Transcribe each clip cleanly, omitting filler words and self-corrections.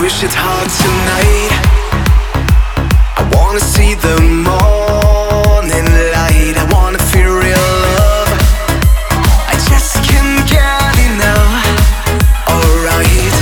push it hard tonight. I wanna see the morning light. I wanna feel real love. I just can't get enough. Alright.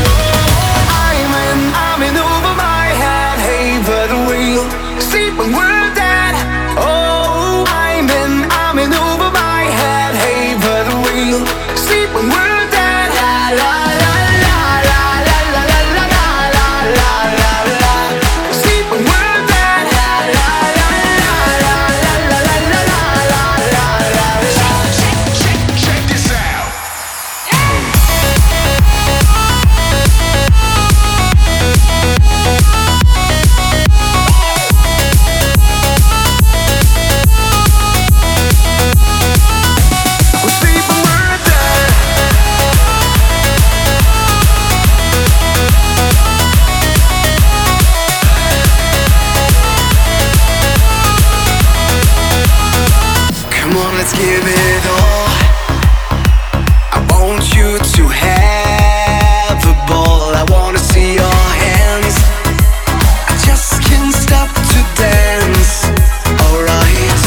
I'm in over my head. Hey, but we'll sleep when we're dead. Oh, I'm in over my head. Hey, but we'll sleep when we're dead. La la la la la la la la la la la la la. Sleep when we're dead. La la la la la la la la la la la la. Check this out. Come on, let's give it all. I want you to have a ball. I wanna see your hands. I just can't stop to dance. Alright.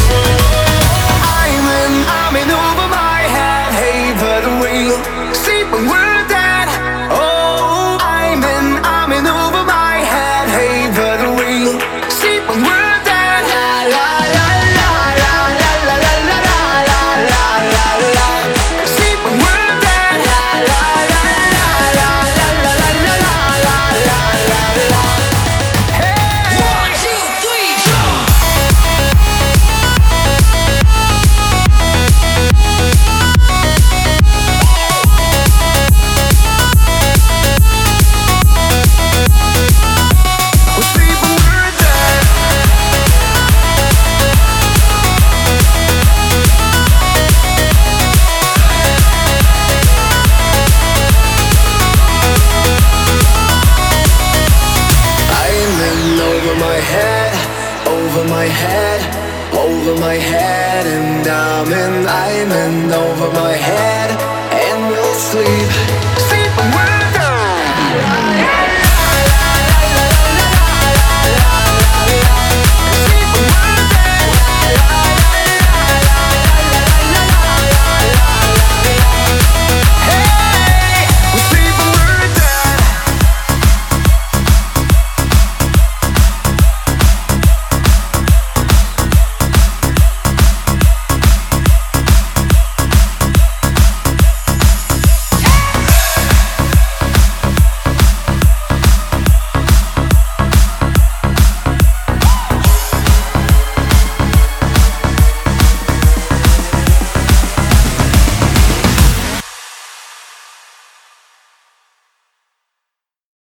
I'm in over my head. Hey, but we'll sleep when we're dead. Oh, I'm in over my head. Hey, but we'll sleep when we're dead. La la la la la la la la la la la la la. Sleep when we're dead. La la la la la la la la la la la la la. Hey. 1, 2, 3, jump. We'll sleep when we're dead. I'm in over my head, over my head, over my head, and I'm in over my head, and we'll sleep.